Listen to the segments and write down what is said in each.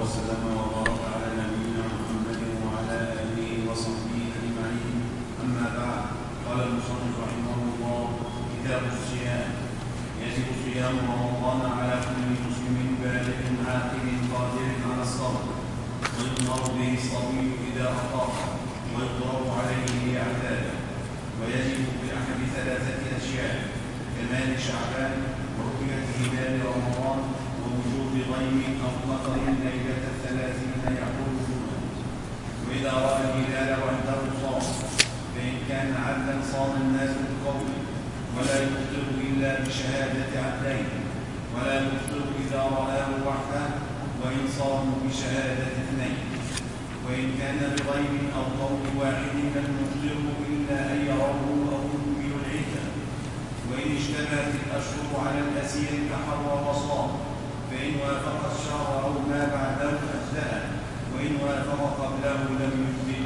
وسلم وبارك على نبينا محمد وعلى آله وصحبه أجمعين. أما بعد، قال المصنف رحمه الله: كتاب الصيام. يجب صيام رمضان على كل مسلم بالغ عاقل قادر على الصبر، ويؤمر به الصبي إذا أطاع، ويضرب عليه بأعداده، ويجب بأحد ثلاثة أشياء: كمال شعبان، ورؤية هلال رمضان، ووجود غيم أو مطر ليلة 30 يعقبهما. وإذا رأى الهلال وحده صام، فإن كان عدلا صام الناس بقوله، ولا يفطر إلا بشهادة عدلين، ولا يفطر إذا رآه وحده، وإن صاموا بشهادة اثنين. وإن كان بغيم أو قول واحد لم يفطره إلا أن يروه أو يكمل العدة. وإن اشتبهت الأشهر على الأسير تحرى وصام، فإن وافق الشهر أو ما بعده أجزأه، وإن وافق قبله لم يفطر.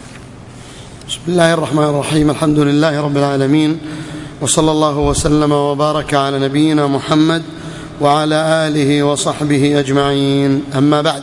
بسم الله الرحمن الرحيم. الحمد لله رب العالمين، وصلى الله وسلم وبارك على نبينا محمد وعلى آله وصحبه أجمعين. أما بعد،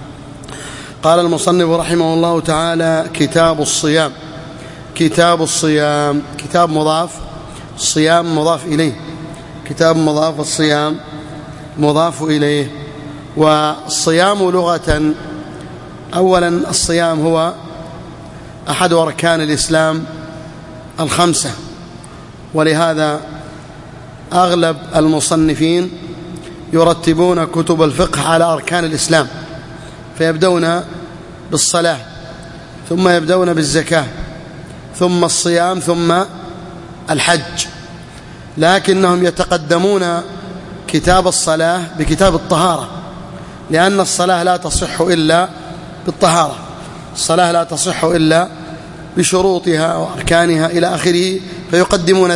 قال المصنف رحمه الله تعالى: كتاب الصيام. كتاب الصيام، كتاب مضاف، الصيام مضاف إليه، كتاب مضاف، الصيام مضاف إليه. والصيام لغة، أولا الصيام هو أحد أركان الإسلام الخمسة، ولهذا أغلب المصنفين يرتبون كتب الفقه على أركان الإسلام، فيبدون بالصلاة، ثم يبدون بالزكاة، ثم الصيام، ثم الحج. لكنهم يتقدمون كتاب الصلاة بكتاب الطهارة، لأن الصلاة لا تصح إلا بالطهارة، الصلاة لا تصح إلا بشروطها وأركانها إلى آخره، فيقدمون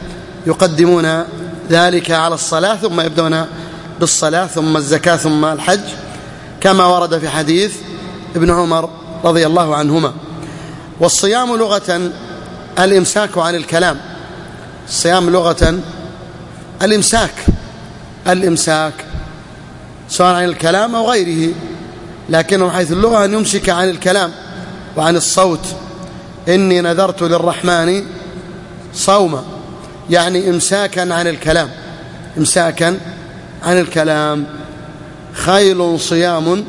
ذلك على الصلاة، ثم يبدون بالصلاة، ثم الزكاة، ثم الحج، كما ورد في حديث ابن عمر رضي الله عنهما. والصيام لغة الإمساك عن الكلام، الصيام لغة الإمساك سواء عن الكلام أو غيره، لكنه حيث اللغة أن يمسك عن الكلام وعن الصوت. إني نذرت للرحمن صوما، يعني إمساكا عن الكلام. خيل صيام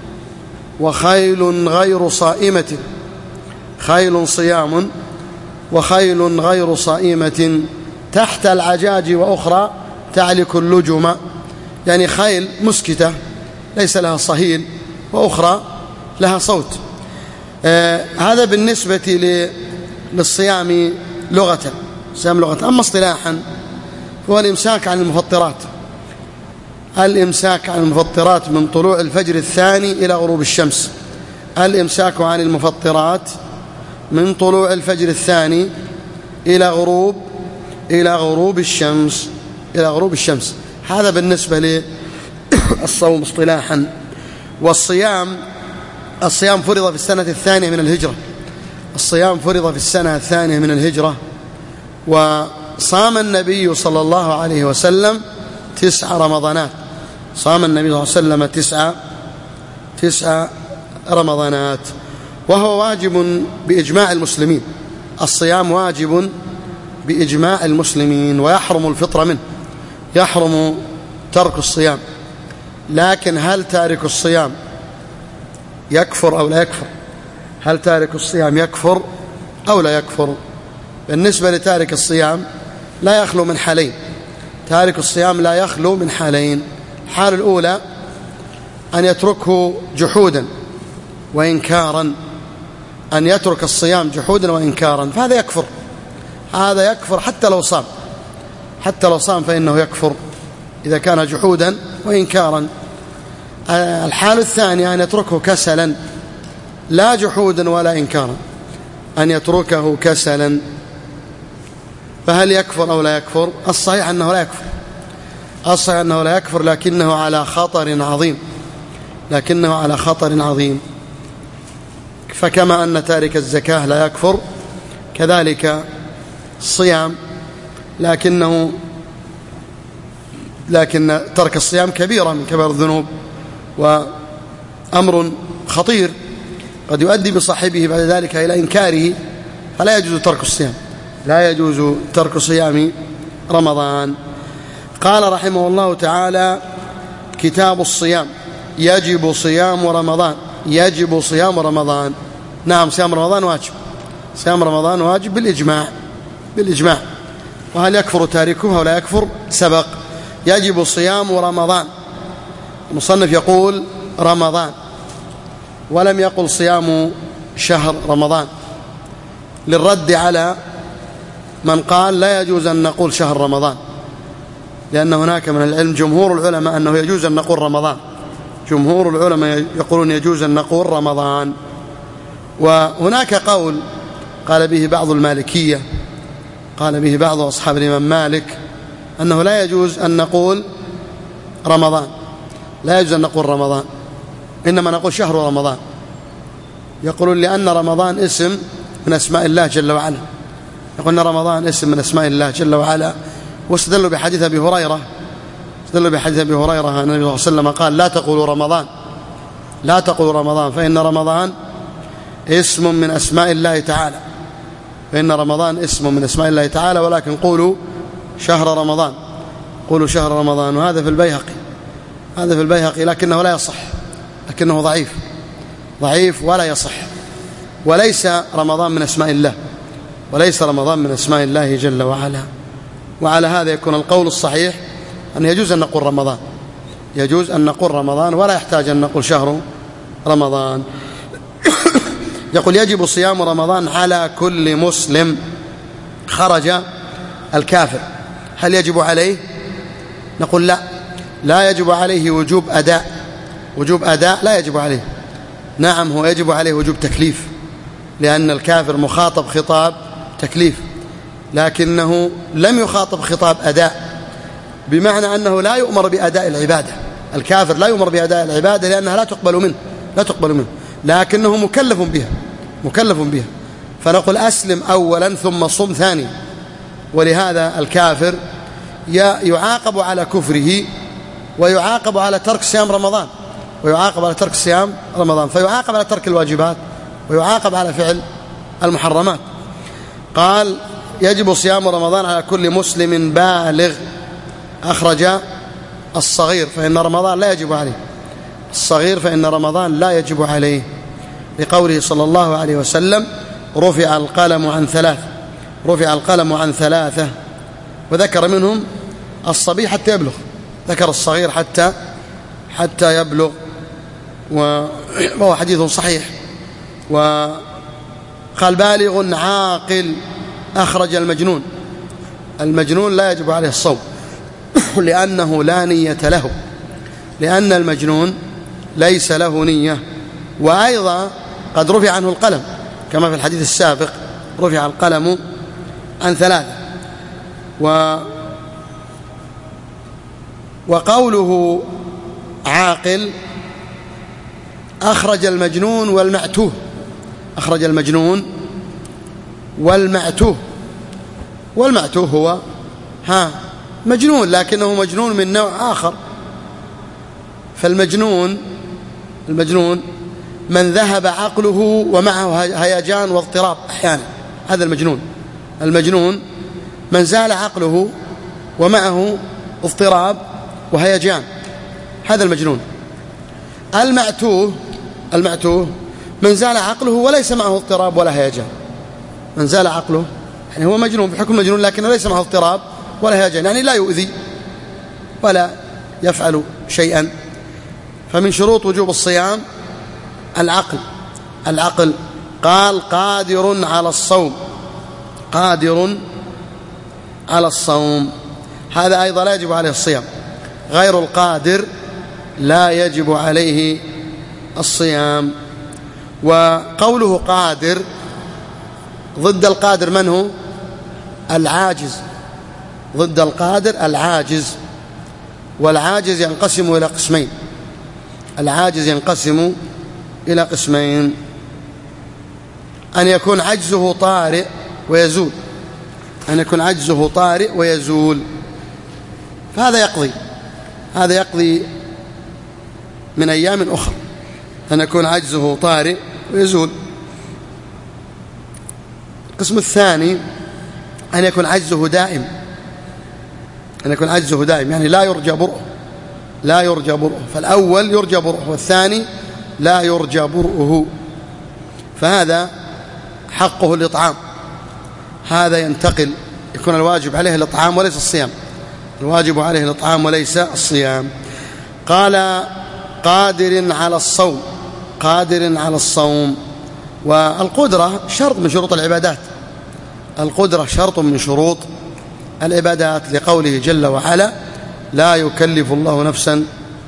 وخيل غير صائمة، خيل صيام وخيل غير صائمة تحت العجاج وأخرى تعلك اللجم، يعني خيل مسكتة ليس لها صهيل، وأخرى لها صوت. هذا بالنسبة للصيام لغة، الصيام لغة. أما اصطلاحا هو الإمساك عن المفطرات، الإمساك عن المفطرات من طلوع الفجر الثاني إلى غروب الشمس، الإمساك عن المفطرات من طلوع الفجر الثاني إلى غروب الشمس، هذا بالنسبة للصوم اصطلاحا. والصيام فرض في السنة الثانية من الهجرة، الصيام فرض في السنة الثانية من الهجرة. وصام النبي صلى الله عليه وسلم 9 رمضانات، صام النبي صلى الله عليه وسلم 9 رمضانات، وهو واجب بإجماع المسلمين. الصيام واجب بإجماع المسلمين، ويحرم الفطر منه، يحرم ترك الصيام. لكن هل تارك الصيام يكفر أو لا يكفر؟ هل تارك الصيام يكفر أو لا يكفر؟ بالنسبة لتارك الصيام لا يخلو من حالين، تارك الصيام لا يخلو من حالين. الحال الأولى أن يتركه جحودا وإنكارا، أن يترك الصيام جحودا وإنكارا، فهذا يكفر، هذا يكفر حتى لو صام فإنه يكفر إذا كان جحودا وإنكارا. الحال الثانية أن يتركه كسلا، لا جحودا ولا إنكارا، أن يتركه كسلا، فهل يكفر أو لا يكفر؟ الصحيح أنه لا يكفر، لكنه على خطر عظيم، فكما أن تارك الزكاة لا يكفر، كذلك الصيام، لكن ترك الصيام كبيرة من كبار الذنوب، أمر خطير قد يؤدي بصاحبه بعد ذلك إلى إنكاره، فلا يجوز ترك الصيام، لا يجوز ترك صيام رمضان. قال رحمه الله تعالى: كتاب الصيام: يجب صيام رمضان. يجب صيام رمضان. نعم، صيام رمضان واجب، صيام رمضان واجب بالإجماع. وهل يكفر تاركه أو لا يكفر؟ سبق. يجب صيام رمضان. المصنف يقول رمضان ولم يقل صيام شهر رمضان، للرد على من قال لا يجوز أن نقول شهر رمضان، لأن هناك من العلم جمهور العلماء أنه يجوز أن نقول رمضان. جمهور العلماء يقولون يجوز أن نقول رمضان. وهناك قول قال به بعض المالكية، قال به بعض أصحاب الإمام مالك، أنه لا يجوز أن نقول رمضان، لا يجوز أن نقول رمضان، إنما نقول شهر رمضان. يقولون لأن رمضان اسم من أسماء الله جل وعلا، يقولون رمضان اسم من أسماء الله جل وعلا. واستدلوا بحديث أبي هريرة، استدلوا بحديث أبي هريرة أن النبي صلى الله عليه وسلم قال: لا تقولوا رمضان، لا تقولوا رمضان، فإن رمضان اسم من أسماء الله تعالى، فإن رمضان اسم من أسماء الله تعالى، ولكن قولوا شهر رمضان، قولوا شهر رمضان. وهذا في البيهقي، هذا في البيهقي، لكنه لا يصح، لكنه ضعيف ولا يصح، وليس رمضان من أسماء الله، وليس رمضان من أسماء الله جل وعلا. وعلى هذا يكون القول الصحيح أن يجوز أن نقول رمضان، يجوز أن نقول رمضان ولا يحتاج أن نقول شهر رمضان. يقول: يجب صيام رمضان على كل مسلم. خرج الكافر، هل يجب عليه؟ نقول لا، لا يجب عليه وجوب أداء، وجوب أداء لا يجب عليه. نعم، هو يجب عليه وجوب تكليف، لأن الكافر مخاطب خطاب تكليف، لكنه لم يخاطب خطاب أداء، بمعنى أنه لا يؤمر بأداء العبادة. الكافر لا يؤمر بأداء العبادة لأنها لا تقبل منه، لكنه مكلف بها. فنقول: أسلم أولا ثم صم ثانيا. ولهذا الكافر يعاقب على كفره، ويعاقب على ترك صيام رمضان، فيعاقب على ترك الواجبات، ويعاقب على فعل المحرمات. قال: يجب صيام رمضان على كل مسلم بالغ. أخرج الصغير، فإن رمضان لا يجب عليه، الصغير فإن رمضان لا يجب عليه، لقوله صلى الله عليه وسلم: رفع القلم عن ثلاثة، وذكر منهم الصبي حتى يبلغ، ذكر الصغير حتى يبلغ، وهو حديث صحيح. وقال: بالغ عاقل. أخرج المجنون لا يجب عليه الصوم لأنه لا نية له، لأن المجنون ليس له نية. وأيضا قد رفع عنه القلم، كما في الحديث السابق: رفع القلم عن ثلاثة. وقوله عاقل أخرج المجنون والمعتوه هو مجنون، لكنه مجنون من نوع آخر. فالمجنون من ذهب عقله ومعه هيجان واضطراب أحيانا، هذا المجنون من زال عقله ومعه اضطراب وهيجان، هذا المجنون. المعتوه من زال عقله وليس معه اضطراب ولا هيجان، من زال عقله يعني هو مجنون بحكم مجنون، لكنه ليس معه اضطراب ولا هيجان، يعني لا يؤذي ولا يفعل شيئا. فمن شروط وجوب الصيام العقل. قال: قادر على الصوم، هذا أيضا لا يجب عليه الصيام. غير القادر لا يجب عليه الصيام. وقوله قادر، ضد القادر من هو؟ العاجز، ضد القادر العاجز. والعاجز ينقسم إلى قسمين، أن يكون عجزه طارئ ويزول، فهذا يقضي من أيام أخرى، أن يكون عجزه طارئ ويزول. القسم الثاني أن يكون عجزه دائم، أن يكون عجزه دائم يعني لا يرجى برؤه، لا يرجى برؤه. فالأول يرجى برؤه والثاني لا يرجى برؤه، فهذا حقه الإطعام. هذا ينتقل، يكون الواجب عليه الإطعام وليس الصيام، الواجب عليه الإطعام وليس الصيام. قال قادر على الصوم، قادر على الصوم. والقدرة شرط من شروط العبادات، القدرة شرط من شروط العبادات، لقوله جل وعلا لا يكلف الله نفسا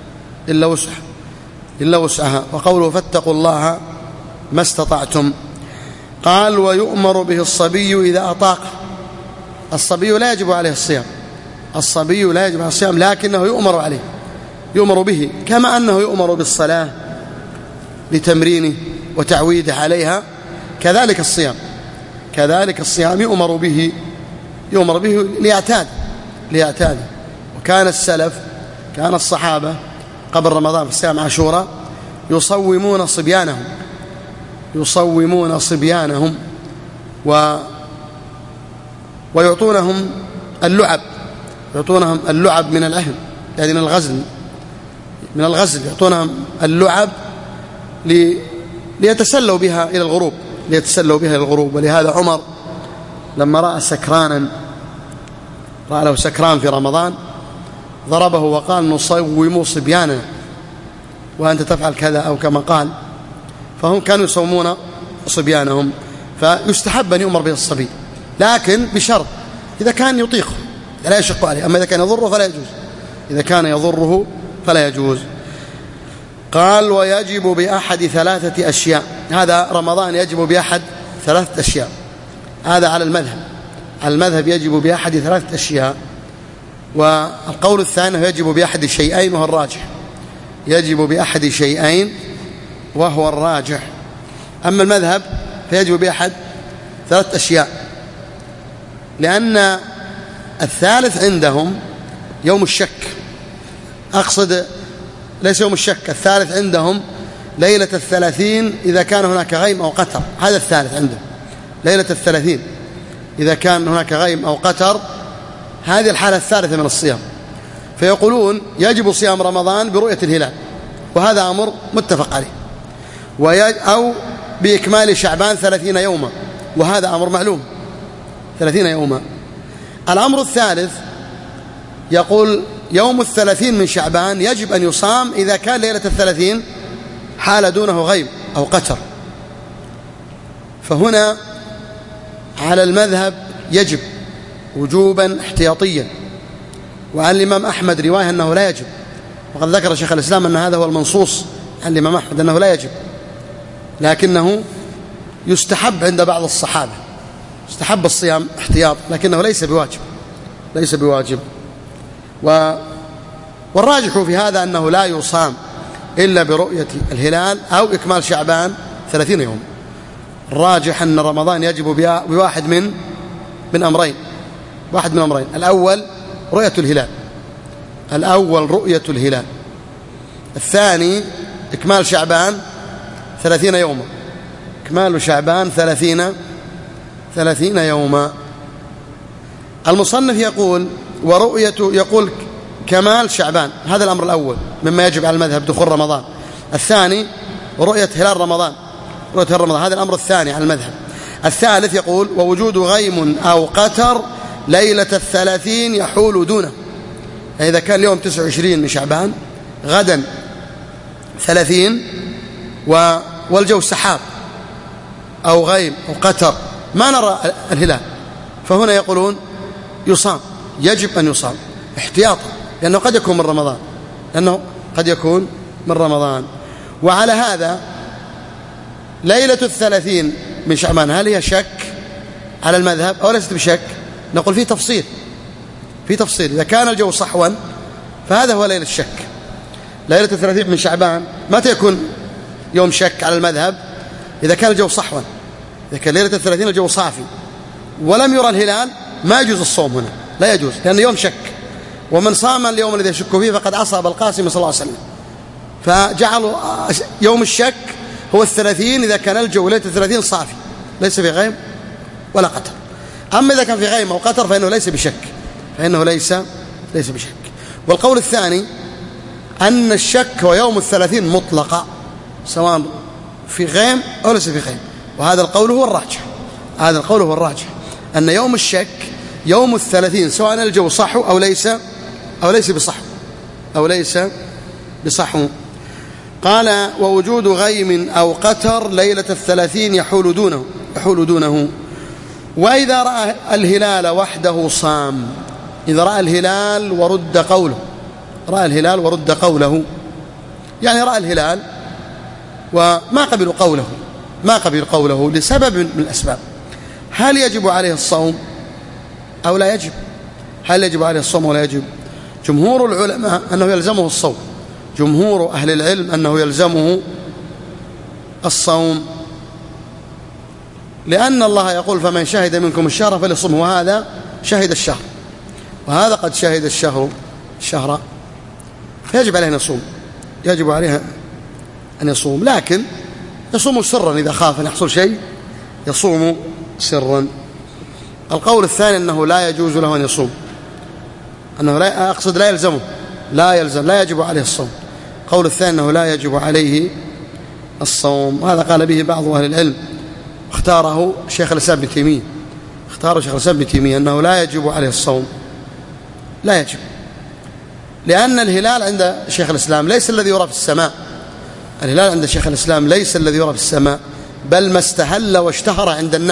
إلا وسعها، وقوله فاتقوا الله ما استطعتم. قال ويؤمر به الصبي إذا أطاق. الصبي لا يجب عليه الصيام، الصبي لا يجب عليه الصيام، لكنه يؤمر عليه، يؤمر به، كما أنه يؤمر بالصلاة لتمرينه وتعويده عليها، كذلك الصيام، كذلك الصيام يؤمر به، يؤمر به ليعتاد. وكان السلف، كان الصحابة قبل رمضان في صيام عاشوراء يصومون صبيانهم، يصومون صبيانهم ويعطونهم اللعب، يعطونهم اللعب من الأهل، يعني من الغزل يعطونهم اللعب ليتسلوا بها إلى الغروب، ليتسلوا بها إلى الغروب. ولهذا عمر لما رأى سكرانا، رأى له سكران في رمضان، ضربه وقال نصوم صبياننا وأنت تفعل كذا أو كما قال. فهم كانوا يصومون صبيانهم، فيستحب أن يؤمر به الصبي، لكن بشرط إذا كان يطيقه لا يشق عليه، أما إذا كان يضره فلا يجوز، إذا كان يضره فلا يجوز. قال ويجب بأحد 3 أشياء. هذا رمضان يجب بأحد 3 أشياء، هذا على المذهب، على المذهب يجب بأحد 3 أشياء. والقول الثاني يجب بأحد شيئين وهو الراجح، يجب بأحد شيئين وهو الراجح. أما المذهب فيجب بأحد 3 أشياء، لأن الثالث عندهم يوم الشك، أقصد ليس يوم الشك، الثالث عندهم ليلة 30 إذا كان هناك غيم أو قتر، هذا الثالث عندهم، ليلة 30 إذا كان هناك غيم أو قتر، هذه الحالة الثالثة من الصيام. فيقولون يجب صيام رمضان برؤية الهلال، وهذا أمر متفق عليه، أو بإكمال شعبان 30 يوما، وهذا أمر معلوم 30 يوما. الأمر الثالث يقول يوم 30 من شعبان يجب أن يصام إذا كان ليلة 30 حال دونه غيم أو قتر. فهنا على المذهب يجب وجوبا احتياطيا، وعن الإمام أحمد رواية أنه لا يجب، وقد ذكر شيخ الإسلام أن هذا هو المنصوص عن الإمام أحمد أنه لا يجب، لكنه يستحب عند بعض الصحابة، يستحب الصيام احتياط، لكنه ليس بواجب، ليس بواجب. والراجح في هذا أنه لا يصام إلا برؤية الهلال أو إكمال شعبان 30 يوم. الراجح أن رمضان يجب بواحد من أمرين، واحد من أمرين، الأول رؤية الهلال، الأول رؤية الهلال، الثاني إكمال شعبان 30 يوما، إكمال شعبان 30 يوما. المصنف يقول يقول كمال شعبان، هذا الأمر الأول مما يجب على المذهب دخول رمضان. الثاني رؤية هلال رمضان، رؤية هلال رمضان، هذا الأمر الثاني على المذهب. الثالث يقول ووجود غيم أو قتر ليلة 30 يحول دونه، يعني إذا كان اليوم 29 من شعبان، غدا 30 والجو سحاب أو غيم أو قتر ما نرى الهلال، فهنا يقولون يصام، يجب أن يصام احتياطا، لأنه قد يكون من رمضان، لأنه قد يكون من رمضان. وعلى هذا ليلة 30 من شعبان هل هي شك على المذهب أو ليست بشك؟ نقول فيه تفصيل، في تفصيل. إذا كان الجو صحوا فهذا هو ليلة الشك. ليلة 30 من شعبان متى يكون يوم شك على المذهب؟ إذا كان الجو صحوا، إذا كان ليلة 30 الجو صافي ولم يرى الهلال ما يجوز الصوم هنا، لا يجوز، لأنه يوم شك، ومن صام اليوم الذي يشك فيه فقد أصاب القاسم صلى الله عليه وسلم، فجعلوا يوم الشك هو 30 إذا كان الجو ليلة 30 صافي ليس في غيم ولا قطر. أما إذا كان في غيم أو قطر فإنه ليس بشك، فإنه ليس بشك. والقول الثاني أن الشك هو يوم 30 مطلقة سواء في غيم أو ليس في غيم، وهذا القول هو الراجح. هذا القول هو الراجح أن يوم الشك يوم 30 سواء الجو صحو أو ليس بصحو. قال ووجود غيم أو قتر ليلة 30 يحول دونه. وإذا رأى الهلال وحده صام. إذا رأى الهلال ورد قوله، يعني رأى الهلال وما قبل قوله لسبب من الأسباب. هل يجب عليه الصوم أو لا يجب؟ هل يجب عليه الصوم ولا يجب؟ جمهور العلماء أنه يلزمه الصوم، جمهور أهل العلم أنه يلزمه الصوم، لأن الله يقول فمن شهد منكم الشهر فليصمه، وهذا شهد الشهر وهذا قد شهد الشهر فيجب عليه أن يصوم، يجب عليه أن يصوم، لكن يصوم سرا إذا خاف أن يحصل شيء يصوم سرا. القول الثاني أنه لا يجوز له أن يصوم، أنه لا يلزمه، لا يجب عليه الصوم. القول الثاني أنه لا يجب عليه الصوم، هذا قال به بعض أهل العلم، اختاره شيخ الإسلام ابن تيمية أنه لا يجب عليه الصوم، لا يجب، لأن الهلال عند شيخ الإسلام ليس الذي يرى في السماء. الهلال عند شيخ الإسلام ليس الذي يرى في السماء، بل ما استهل واشتهر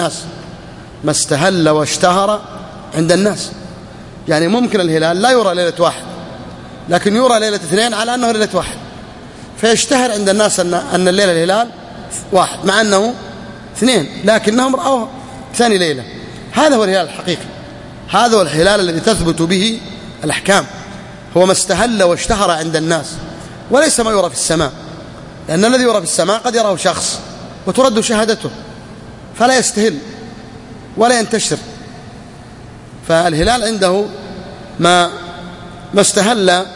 عند الناس. يعني ممكن الهلال لا يرى ليلة 1 لكن يرى ليلة 2 على أنه ليلة 1، فيشتهر عند الناس أن الليلة الهلال 1 مع أنه 2، لكنهم رأوه ثاني ليلة. هذا هو الهلال الحقيقي، هذا هو الهلال الذي تثبت به الأحكام، هو ما استهل واشتهر عند الناس وليس ما يرى في السماء، لأن الذي يرى في السماء قد يراه شخص وترد شهادته فلا يستهل ولا ينتشر. فالهلال عنده ما استهل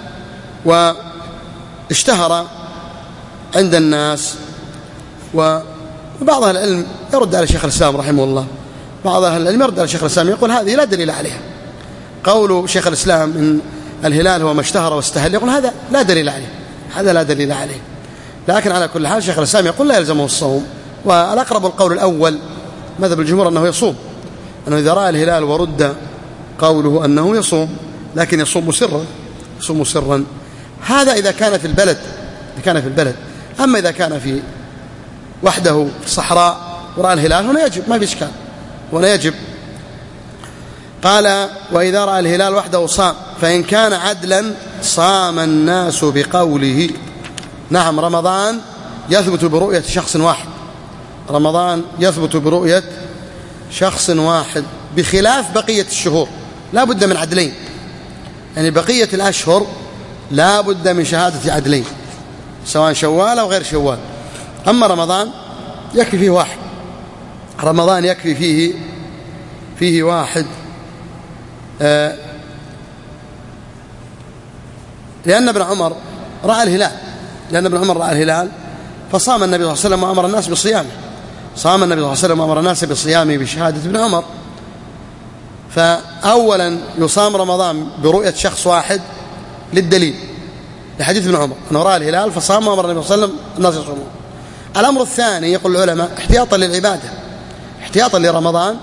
واشتهر عند الناس. وبعض أهل العلم يرد على شيخ الإسلام رحمه الله، بعض أهل العلم يرد على شيخ الإسلام يقول هذه لا دليل عليها. قول شيخ الإسلام إن الهلال هو ما اشتهر واستهل يقول هذا لا دليل عليه، لكن على كل حال شيخ الإسلام يقول لا يلزمه الصوم. والأقرب القول الأول مذهب الجمهور أنه يصوم، أنه إذا رأى الهلال ورد قوله أنه يصوم، لكن يصوم سرا. هذا إذا كان في البلد. أما إذا كان في وحده في الصحراء ورأى الهلال هنا يجب، ما في إشكال، هنا يجب. قال وإذا رأى الهلال وحده صام، فإن كان عدلا صام الناس بقوله. نعم، رمضان يثبت برؤية شخص واحد بخلاف بقية الشهور، لا بد من عدلين، يعني بقية الأشهر لا بد من شهادة عدلين سواء شوال أو غير شوال. أما رمضان يكفي فيه واحد، رمضان يكفي فيه واحد، لأن ابن عمر رأى الهلال فصام النبي صلى الله عليه وسلم وأمر الناس بصيامه، بصيامه بشهادة ابن عمر. فأولا يصام رمضان برؤية شخص واحد للدليل لحديث ابن عمر أنه رأى الهلال فصام وأمر النبي صلى الله عليه وسلم الناس يصومون. الأمر الثاني يقول العلماء احتياطا للعبادة، احتياطا لرمضان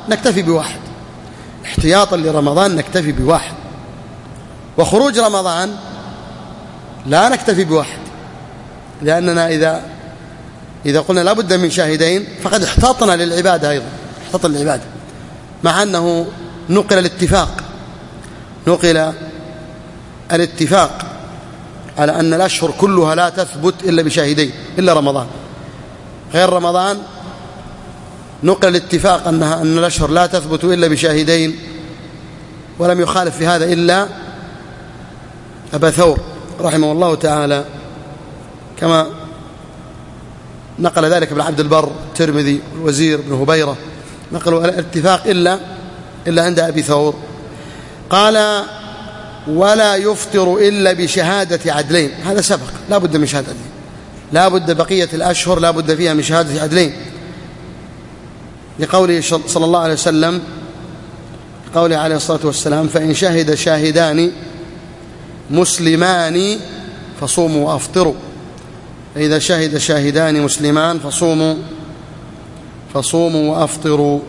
نكتفي بواحد، وخروج رمضان لا نكتفي بواحد، لأننا إذا قلنا لا بد من شاهدين فقد احتاطنا للعبادة أيضا، مع أنه نقل الاتفاق على أن الأشهر كلها لا تثبت إلا بشاهدين إلا رمضان. غير رمضان نقل الاتفاق أن الأشهر لا تثبت إلا بشاهدين، ولم يخالف في هذا إلا أبا ثور رحمه الله تعالى، كما نقل ذلك ابن عبد البر الترمذي والوزير بن هبيرة، نقلوا الاتفاق إلا عند أبي ثور. قال ولا يفطر إلا بشهادة عدلين. هذا سبق، لا بد من شهادة عدلين، لا بد بقية الأشهر لا بد فيها من شهادة عدلين، لقوله صلى الله عليه وسلم، قوله عليه الصلاة والسلام: فإن شهد شاهدان مسلمان فصوموا وأفطروا. فإذا شهد شاهدان مسلمان فصوموا وأفطروا.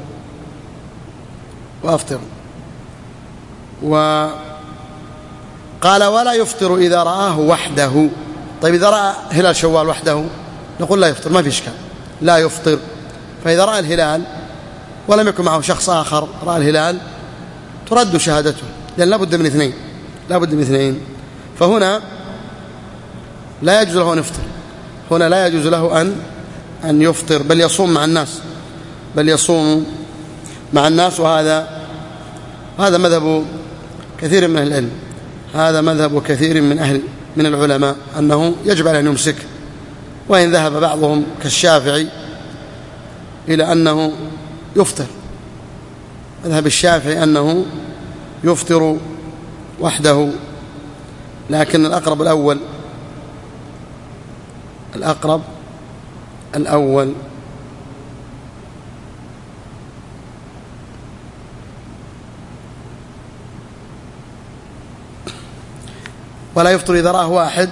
وقال: ولا يفطر إذا رآه وحده. طيب إذا رأى هلال شوال وحده نقول لا يفطر، ما في إشكال، لا يفطر. فإذا رأى الهلال ولم يكن معه شخص آخر رأى الهلال ترد شهادته، لأن لا بد من اثنين. فهنا لا يجوز له أن يفطر، هنا لا يجوز له أن يفطر، بل يصوم مع الناس. وهذا مذهب كثير من أهل العلم، هذا مذهب كثير من العلماء أنه يجب عليه أن يمسك، وإن ذهب بعضهم كالشافعي إلى أنه يفطر. مذهب الشافعي أنه يفطر وحده، لكن الأقرب الأول ولا يفطر إذا رآه واحد.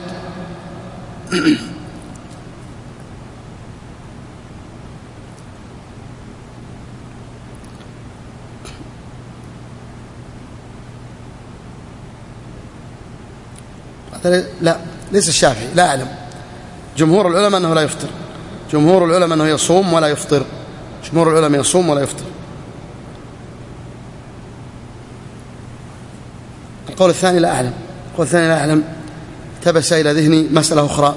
لا، ليس الشافعي، لا أعلم. جمهور العلماء أنه لا يفطر، جمهور العلماء أنه يصوم ولا يفطر، جمهور العلماء يصوم ولا يفطر. القول الثاني لا أعلم، تبس إلى ذهني مسألة أخرى.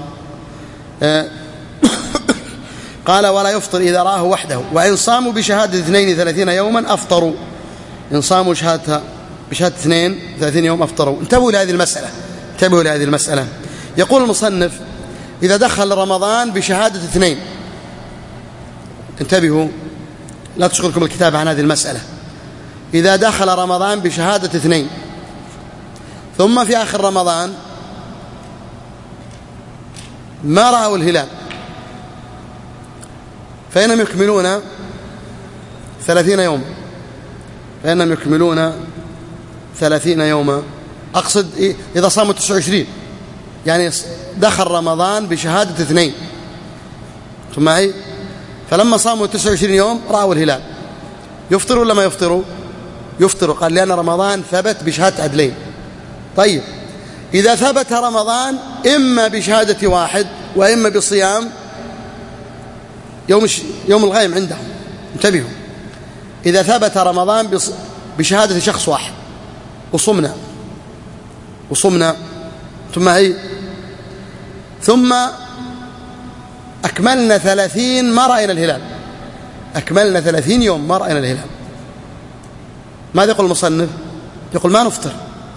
قال: ولا يفطر إذا رآه وحده، وإن صاموا بشهادة 32 يوما أفطروا. إن صاموا بشهادة 32 يوم أفطروا. انتبهوا لهذه المسألة. يقول المصنف: إذا دخل رمضان بشهادة 2، انتبهوا لا تشغلكم الكتاب عن هذه المسألة. إذا دخل رمضان بشهادة 2 ثم في آخر رمضان ما رأوا الهلال فإنهم يكملون 30 يوم، فإنهم 30 يوما. أقصد إذا صاموا 29، يعني دخل رمضان بشهادة 2 ثم فلما صاموا 29 يوم رأوا الهلال، يفطروا ولا ما يفطروا؟ يفطروا. قال: لأن رمضان ثبت بشهادة عدلين. طيب إذا ثبت رمضان إما بشهادة واحد وإما بصيام يوم الغيم عندهم. انتبهوا، إذا ثبت رمضان بشهادة شخص واحد وصمنا ثم أكملنا 30 ما رأينا الهلال، أكملنا 30 يوم ما رأينا الهلال، ماذا يقول المصنف؟ يقول: ما نفطر.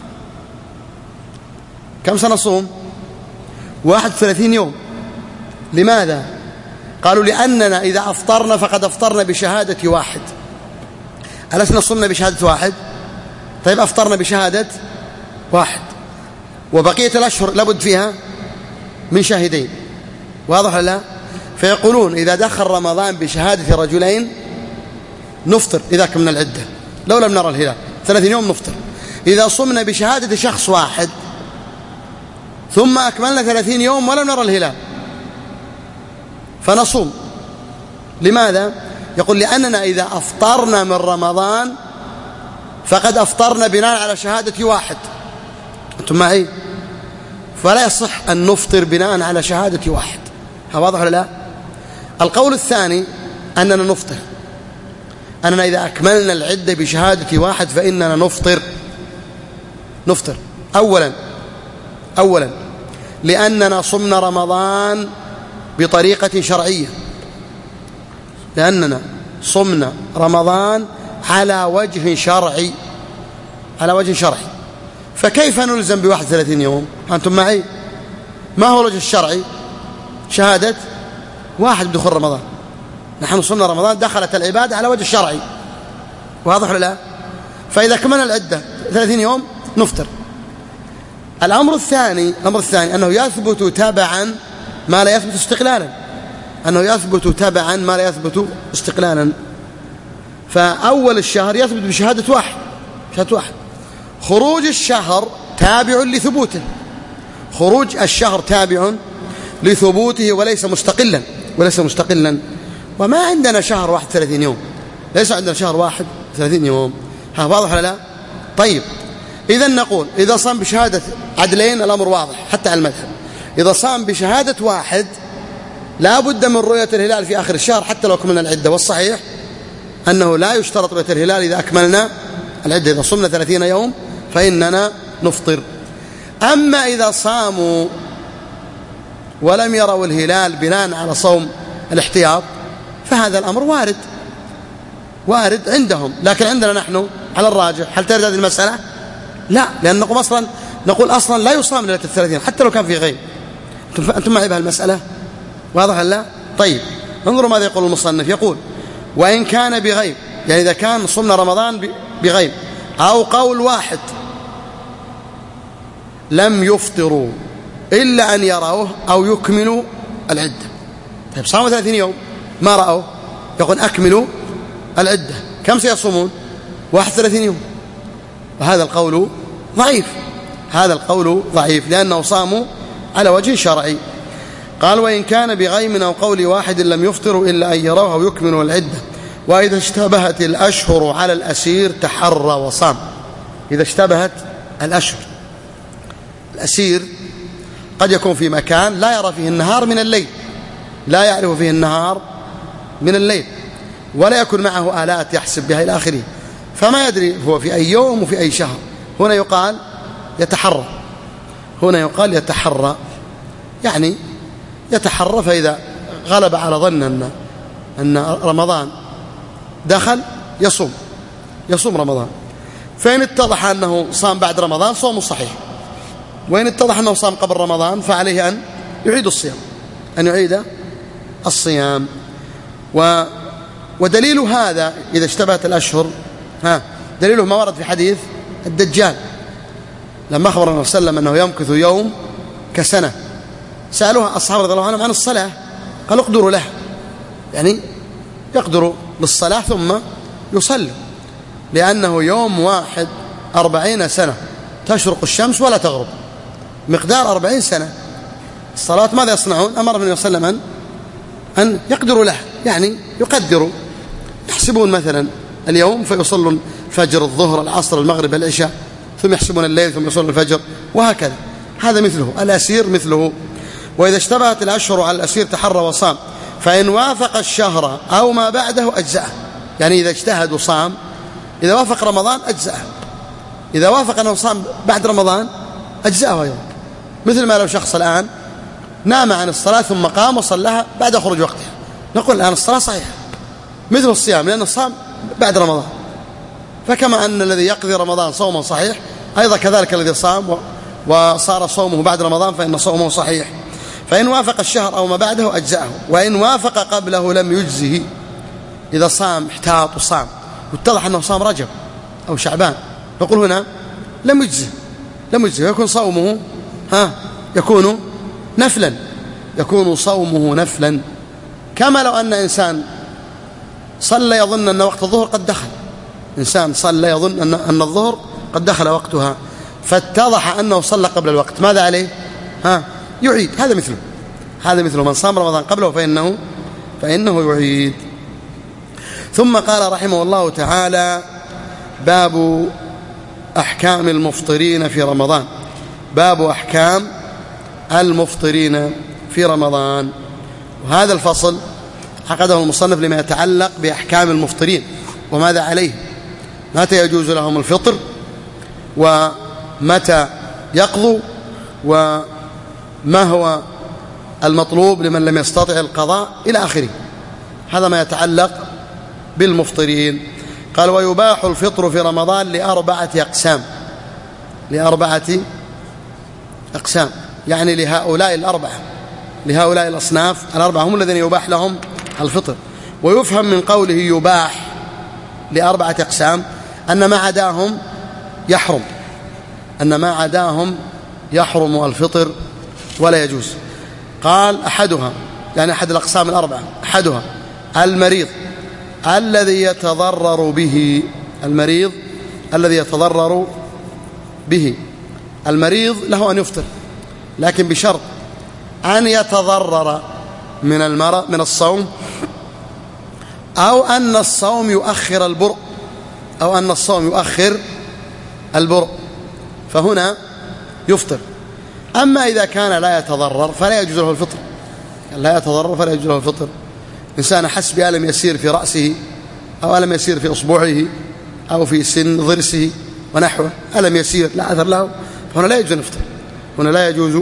كم سنصوم؟ 31 يوم. لماذا؟ قالوا: لأننا إذا أفطرنا فقد أفطرنا بشهادة واحد. ألسنا صمنا بشهادة واحد؟ طيب أفطرنا بشهادة واحد، وبقية الأشهر لابد فيها من شاهدين، واضح لا؟ فيقولون: إذا دخل رمضان بشهادة رجلين نفطر إذا كملنا العدة لو لم نرى الهلال 30 يوم نفطر. إذا صمنا بشهادة شخص واحد ثم أكملنا 30 يوم ولم نرى الهلال فنصوم. لماذا؟ يقول: لأننا إذا أفطرنا من رمضان فقد أفطرنا بناء على شهادة واحد. أنتم معي؟ فلا يصح أن نفطر بناء على شهادة واحد. هذا واضح ولا لا؟ القول الثاني أننا أننا إذا أكملنا العدة بشهادة واحد فإننا نفطر. أولا لأننا صمنا رمضان بطريقة شرعية، لأننا صمنا رمضان على وجه شرعي، فكيف نلزم ب31 يوم؟ أنتم معي؟ ما هو الوجه الشرعي؟ شهادة واحد بدخول رمضان. نحن صمنا رمضان دخلت العبادة على وجه شرعي، واضح ولا لا؟ فإذا كملنا العدة 30 يوم نفطر. الأمر الثاني أنه يثبت تبعا ما لا يثبت استقلالا، أنه يثبت تبعا ما لا يثبت استقلالا. فأول الشهر يثبت بشهادة واحد، خروج الشهر تابع لثبوته، خروج الشهر تابع لثبوته وليس مستقلا. وما عندنا شهر 31 يوم، ليس عندنا شهر 31 يوم. ها واضح ولا لا؟ طيب إذا نقول إذا صام بشهادة عدلين الأمر واضح حتى على المذهب. إذا صام بشهادة واحد لا بد من رؤية الهلال في آخر الشهر حتى لو كملنا العدة. والصحيح أنه لا يشترط رؤية الهلال إذا أكملنا العدة. إذا صمنا 30 يوم فإننا نفطر. أما إذا صاموا ولم يروا الهلال بناء على صوم الاحتياط فهذا الأمر وارد عندهم، لكن عندنا نحن على الراجح. هل ترد هذه المسألة؟ لا، لأن نقول أصلا لا يصام ليلة 30 حتى لو كان في غيب. أنتم معي بهالمسألة؟ واضح ولا لا؟ طيب انظروا ماذا يقول المصنف. يقول وإن كان بغيب، يعني إذا كان صمنا رمضان بغيب، أو قول واحد لم يفطروا إلا أن يروا أو يكملوا العدة. طيب صاموا 30 يوم ما رأوا، يقول أكملوا العدة. كم سيصومون؟ 31 يوم. وهذا القول ضعيف، لأنه صاموا على وجه شرعي. قال وإن كان بغيم أو قول واحد لم يفطروا إلا أن يروا أو يكملوا العدة. وإذا اشتبهت الأشهر على الأسير تحرى وصام. إذا اشتبهت الأشهر، الأسير قد يكون في مكان لا يرى فيه النهار من الليل، لا يعرف فيه النهار من الليل، ولا يكون معه آلات يحسب بها إلى آخره، فما يدري هو في أي يوم وفي أي شهر. هنا يقال يتحرى، يعني يتحرى. فإذا غلب على ظن أن رمضان دخل يصوم رمضان. فإن اتضح أنه صام بعد رمضان صومه صحيح، وإن اتضح أنه صام قبل رمضان فعليه أن يعيد الصيام. ودليل هذا إذا اشتبهت الأشهر دليله ما ورد في حديث الدجال لما أخبر النبي صلى الله عليه وسلم أنه يمكث يوم كسنة. سألوها أصحاب رضي الله عنهم عن الصلاة، قالوا اقدروا لها، يعني يقدروا للصلاة ثم يصلي، لأنه يوم واحد 40 سنة تشرق الشمس ولا تغرب، مقدار 40 سنة. الصلاة ماذا يصنعون؟ أمر النبي صلى الله عليه وسلم أن يقدروا له، يعني يقدروا، يحسبون مثلا اليوم فيصلون الفجر الظهر العصر المغرب العشاء، ثم يحسبون الليل ثم يصلون الفجر، وهكذا. هذا مثله الأسير مثله. وإذا اشتبهت الأشهر على الأسير تحرى وصام، فإن وافق الشهر أو ما بعده أجزأه. يعني إذا اجتهد وصام، إذا وافق رمضان أجزأه، إذا وافق أنه صام بعد رمضان أجزأه أيضا. مثل ما لو شخص الآن نام عن الصلاة ثم قام وصلىها بعد خروج وقتها، نقول الآن الصلاة صحيحة مثل الصيام، لأن الصام بعد رمضان. فكما أن الذي يقضي رمضان صوما صحيح، أيضا كذلك الذي صام وصار صومه بعد رمضان فإن صومه صحيح. فإن وافق الشهر أو ما بعده أجزأه، وإن وافق قبله لم يجزه. إذا صام احتاط وصام واتضح أنه صام رجب أو شعبان، نقول هنا لم يجزه، يكون صومه يكون نفلا، يكون صومه نفلا. كما لو أن إنسان صلى يظن أن وقت الظهر قد دخل، إنسان صلى يظن أن الظهر قد دخل وقتها، فاتضح أنه صلى قبل الوقت، ماذا عليه؟ يعيد. هذا مثله من صام رمضان قبله فإنه يعيد. ثم قال رحمه الله تعالى: باب أحكام المفطرين في رمضان. باب أحكام المفطرين في رمضان. وهذا الفصل عقده المصنف لما يتعلق بأحكام المفطرين وماذا عليه، متى يجوز لهم الفطر، ومتى يقضوا، وما هو المطلوب لمن لم يستطع القضاء إلى آخره. هذا ما يتعلق بالمفطرين. قال: ويباح الفطر في رمضان لأربعة أقسام، يعني لهؤلاء الأصناف الأربعة هم الذين يباح لهم الفطر. ويفهم من قوله يباح لأربعة أقسام أن ما عداهم يحرم، يحرم الفطر ولا يجوز. قال أحدها، يعني أحد الأقسام الأربعة، أحدها المريض الذي يتضرر به، المريض الذي يتضرر به. المريض له أن يفطر، لكن بشرط أن يتضرر من الصوم، أو أن الصوم يؤخر البرء، أو أن الصوم يؤخر البرء، فهنا يفطر. أما إذا كان لا يتضرر فلا يجوز له الفطر، لا يتضرر فلا يجوز له الفطر. إنسان حس بألم يسير في رأسه، أو ألم يسير في أصبعه، أو في سن ضرسه ونحوه، ألم يسير لا أثر له، فهنا لا يجوز أن يفطر، هنا لا يجوز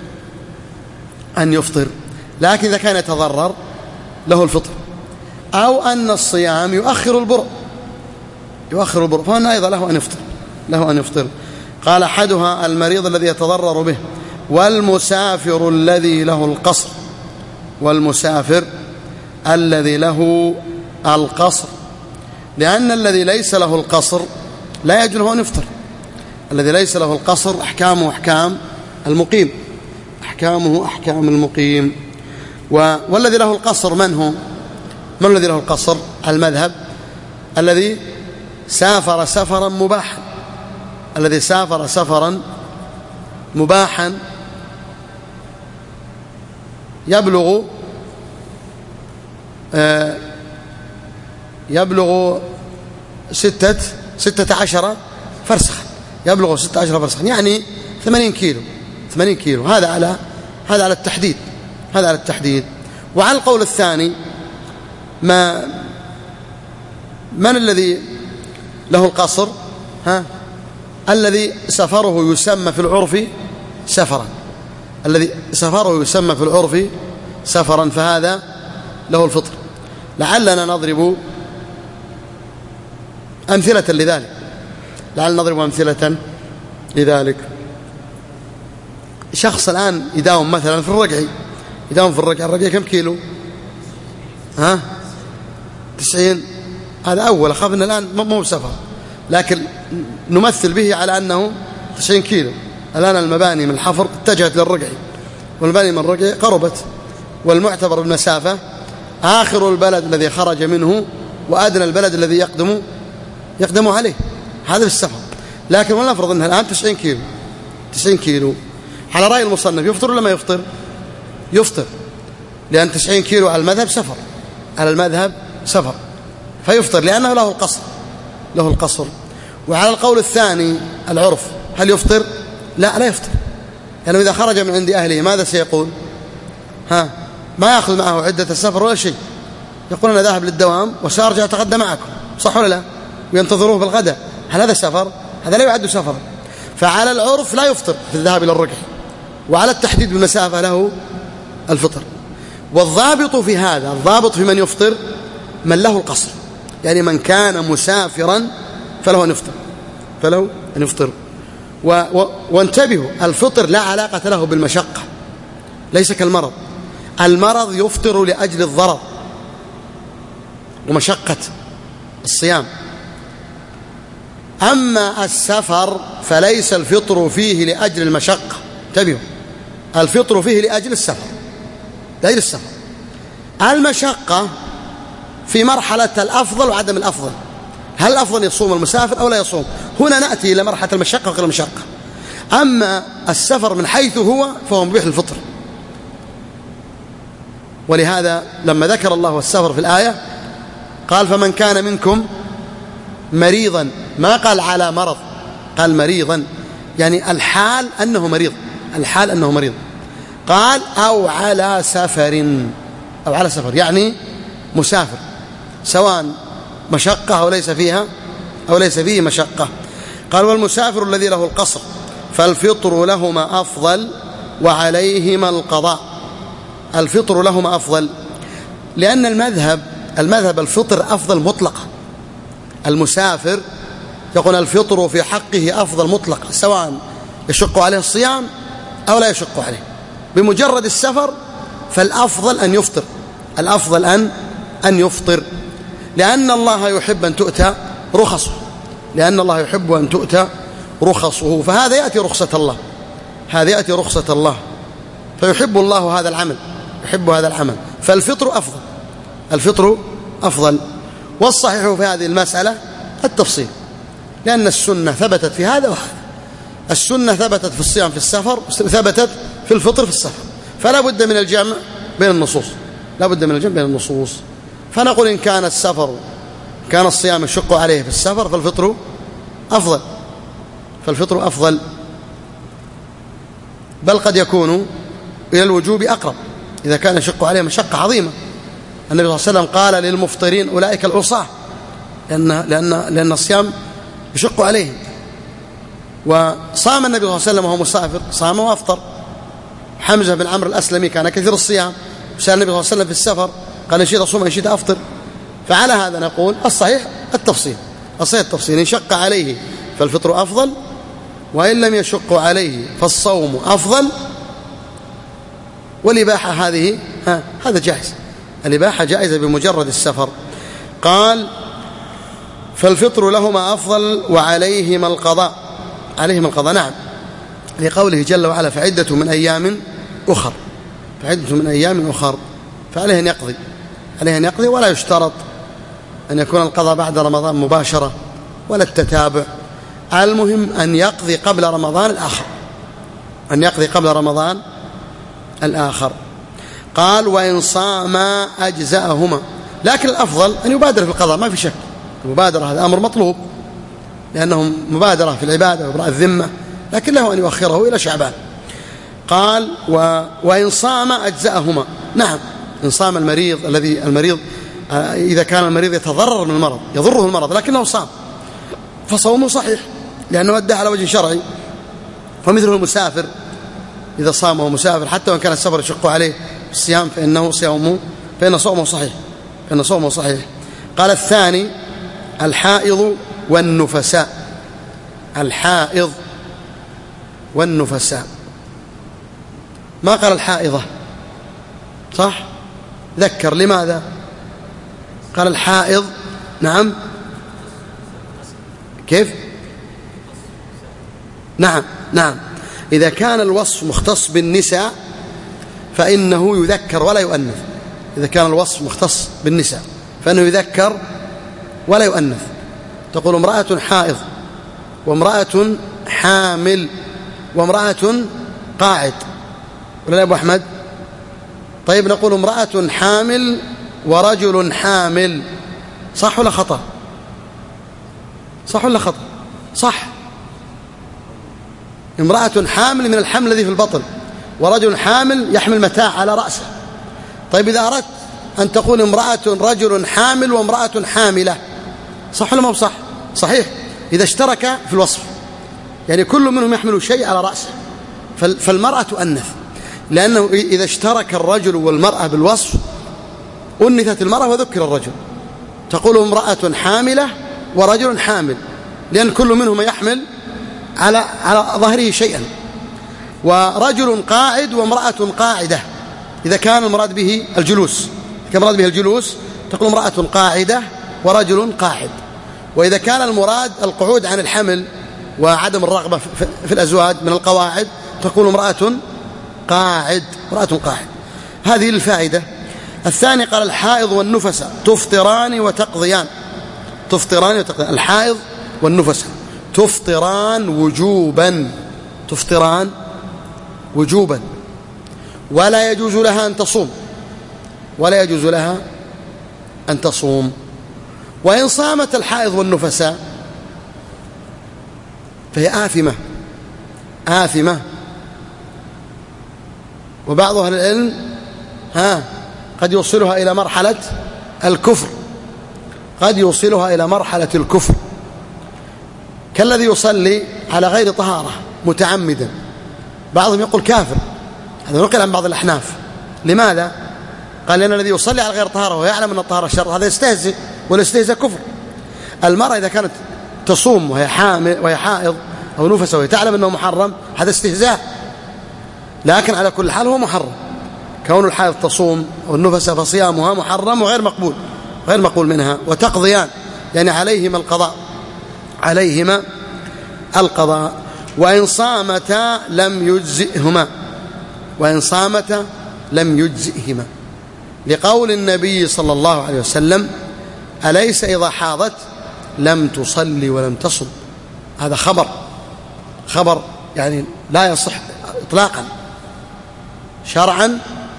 أن يفطر. لكن إذا كان يتضرر له الفطر، أو أن الصيام يؤخر البرء، فهنا أيضا له أن يفطر، له أن يفطر. قال أحدها المريض الذي يتضرر به، والمسافر الذي له القصر، والمسافر الذي له القصر، لأن الذي ليس له القصر لا يجوز له أن يفطر. الذي ليس له القصر أحكامه أحكام المقيم، أحكامه أحكام المقيم. والذي له القصر من هو؟ من الذي له القصر؟ المذهب الذي سافر سفرا مباحا، الذي سافر سفرا مباحا يبلغ 16 فرسخا، يبلغ 16 فرسخا، يعني 80 كيلو. هذا على التحديد، هذا على التحديد. وعلى القول الثاني، من الذي له القصر؟ الذي سفره يسمى في العرف سفرا، الذي سفره يسمى في العرف سفرا، فهذا له الفطر. لعلنا نضرب أمثلة لذلك، لذلك. شخص الآن يداوم مثلا في الرقعي، كم كيلو؟ 90. هذا أول، أخاف أن الآن مو بسفر، لكن نمثل به على أنه 90 كيلو. الآن المباني من الحفر اتجهت للرقعي، والمباني من الرقعي قربت، والمعتبر بالمسافة آخر البلد الذي خرج منه وأدنى البلد الذي يقدم عليه، هذا في السفر. لكن ولنفرض أنها الآن 90 كيلو، على رأي المصنف يفطر ولا ما يفطر؟ يفطر، لأن 90 كيلو على المذهب سفر، على المذهب سفر، فيفطر لأنه له القصر. وعلى القول الثاني العرف، هل يفطر؟ لا يفطر، لأنه إذا خرج من عند أهله ماذا سيقول؟ ما يأخذ معه عدة السفر ولا شيء، يقول أنا ذاهب للدوام وسأرجع أتغدى معكم، صح ولا لا؟ وينتظروه بالغداء، هل هذا سفر؟ هذا لا يعد سفر. فعلى العرف لا يفطر في الذهاب إلى الركع، وعلى التحديد بالمسافة له الفطر. والضابط في هذا، الضابط في من يفطر من له القصر، يعني من كان مسافرا فله أن يفطر. وانتبهوا، الفطر لا علاقة له بالمشقة، ليس كالمرض. المرض يفطر لأجل الضرر ومشقة الصيام، أما السفر فليس الفطر فيه لأجل المشقة. انتبهوا، الفطر فيه لأجل السفر، المشقة في مرحلة الأفضل وعدم الأفضل، هل الأفضل يصوم المسافر أو لا يصوم؟ هنا نأتي إلى مرحلة المشقة وغير المشقة. أما السفر من حيث هو فهو مبيح للفطر. ولهذا لما ذكر الله السفر في الآية قال فمن كان منكم مريضا، ما قال على مرض، قال مريضا، يعني الحال أنه مريض. قال أو على سفر، يعني مسافر، سواء مشقة أو ليس فيه مشقة. قال والمسافر الذي له القصر فالفطر لهما أفضل وعليهما القضاء. الفطر لهما أفضل لأن المذهب الفطر أفضل مطلقة. المسافر يقول الفطر في حقه أفضل مطلقة، سواء يشق عليه الصيام أو لا يشق عليه، بمجرد السفر فالأفضل أن يفطر، الأفضل أن يفطر، لأن الله يحب أن تؤتى رخصه، فهذا يأتي رخصة الله، هذه رخصة الله، فيحب الله هذا العمل، يحب هذا العمل، فالفطر أفضل، الفطر أفضل. والصحيح في هذه المسألة التفصيل، لأن السنة ثبتت في هذا وهذا، السنة ثبتت في الصيام في السفر، ثبتت في الفطر في السفر، فلا بد من الجمع بين النصوص، لا بد من الجمع بين النصوص. فنقول إن كان السفر كان الصيام يشق عليه في السفر فالفطر أفضل، فالفطر أفضل، بل قد يكون إلى الوجوب أقرب إذا كان يشق عليه مشقة عظيمة. النبي صلى الله عليه وسلم قال للمفطرين أولئك العصاة، لأن الصيام يشق عليهم. وصام النبي صلى الله عليه وسلم وهو مسافر، صام وأفطر. حمزة بن عمرو الأسلمي كان كثير الصيام، سأل النبي صلى الله عليه وسلم في السفر قال إن شئت أصوم إن شئت أفطر. فعلى هذا نقول الصحيح التفصيل، الصحيح التفصيل، إن شق عليه فالفطر أفضل، وإن لم يشق عليه فالصوم أفضل. والإباحة هذه هذا جائز، الإباحة جائزة بمجرد السفر. قال فالفطر لهما أفضل وعليهما القضاء، عليهما القضاء، نعم، لقوله جل وعلا فعدة من أيام أخر، فعدة من أيام أخر، فعليه أن يقضي، عليه أن يقضي، ولا يشترط أن يكون القضاء بعد رمضان مباشرة ولا التتابع، المهم أن يقضي قبل رمضان الآخر، أن يقضي قبل رمضان الآخر. قال وإن صام أجزأهما، لكن الأفضل أن يبادر في القضاء، ما في شك، المبادرة هذا أمر مطلوب لأنه مبادرة في العبادة وإبراء الذمة، لكن له أن يؤخره إلى شعبان. قال وإن صام أجزأهما، نعم، إن صام المريض، الذي المريض إذا كان المريض يتضرر من المرض، يضره المرض لكنه صام فصومه صحيح لأنه أدى على وجه شرعي. فمثله المسافر إذا صام وهو مسافر حتى وإن كان السفر يشق عليه الصيام فإن صومه صحيح، فإن صومه صحيح. قال الثاني الحائض والنفساء، الحائض والنفساء، ما قال الحائضة، صح؟ ذكر لماذا قال الحائض؟ نعم، كيف؟ نعم، إذا كان الوصف مختص بالنساء فإنه يذكر ولا يؤنث، إذا كان الوصف مختص بالنساء فإنه يذكر ولا يؤنث. تقول امرأة حائض، وامرأة حامل، وامرأة قاعد، ولا يا أبو أحمد؟ طيب نقول امرأة حامل ورجل حامل، صح ولا خطأ؟ صح ولا خطأ؟ صح، امرأة حامل من الحمل الذي في البطن، ورجل حامل يحمل متاع على رأسه. طيب إذا أردت أن تقول امرأة رجل حامل وامرأة حاملة، صح ولا ما هو صح؟ صحيح، إذا اشترك في الوصف، يعني كل منهم يحمل شيء على رأسه، فالمرأة تؤنث، لأنه إذا اشترك الرجل والمرأة بالوصف أنثت المرأة وذكر الرجل. تقول امرأة حاملة ورجل حامل، لأن كل منهما يحمل على ظهره شيئا. ورجل قاعد وامرأة قاعدة إذا كان المراد به الجلوس، كان المراد به الجلوس تقول امرأة قاعدة ورجل قاعد. وإذا كان المراد القعود عن الحمل وعدم الرغبة في الأزواج من القواعد تقول امرأة قاعد، امرأة قاعد. هذه الفائدة. الثاني قال الحائض والنفس تفطران وتقضيان، تفطران وتقضيان، الحائض والنفس تفطران وجوبا، تفطران وجوبا، ولا يجوز لها أن تصوم، ولا يجوز لها أن تصوم. وإن صامت الحائض والنفساء فهي آثمة، آثمة. وبعض أهل العلم قد يوصلها إلى مرحلة الكفر، قد يوصلها إلى مرحلة الكفر، كالذي يصلي على غير طهارة متعمدا، بعضهم يقول كافر، هذا نقل عن بعض الأحناف. لماذا؟ قال لأن الذي يصلي على غير طهارة ويعلم أن الطهارة شرط هذا يستهزئ، والاستهزاء كفر. المرأة إذا كانت تصوم وهي حائض أو نفس وهي تعلم أنه محرم هذا استهزاء، لكن على كل حال هو محرم. كون الحائض تصوم أو النفس فصيامها محرم وغير مقبول، غير مقبول منها. وتقضيان يعني عليهما القضاء، عليهما القضاء. وإن صامتا لم يجزئهما، وإن صامتا لم يجزئهما، لقول النبي صلى الله عليه وسلم: أليس إذا حاضت لم تصلي ولم تصم. هذا خبر يعني لا يصح إطلاقا شرعا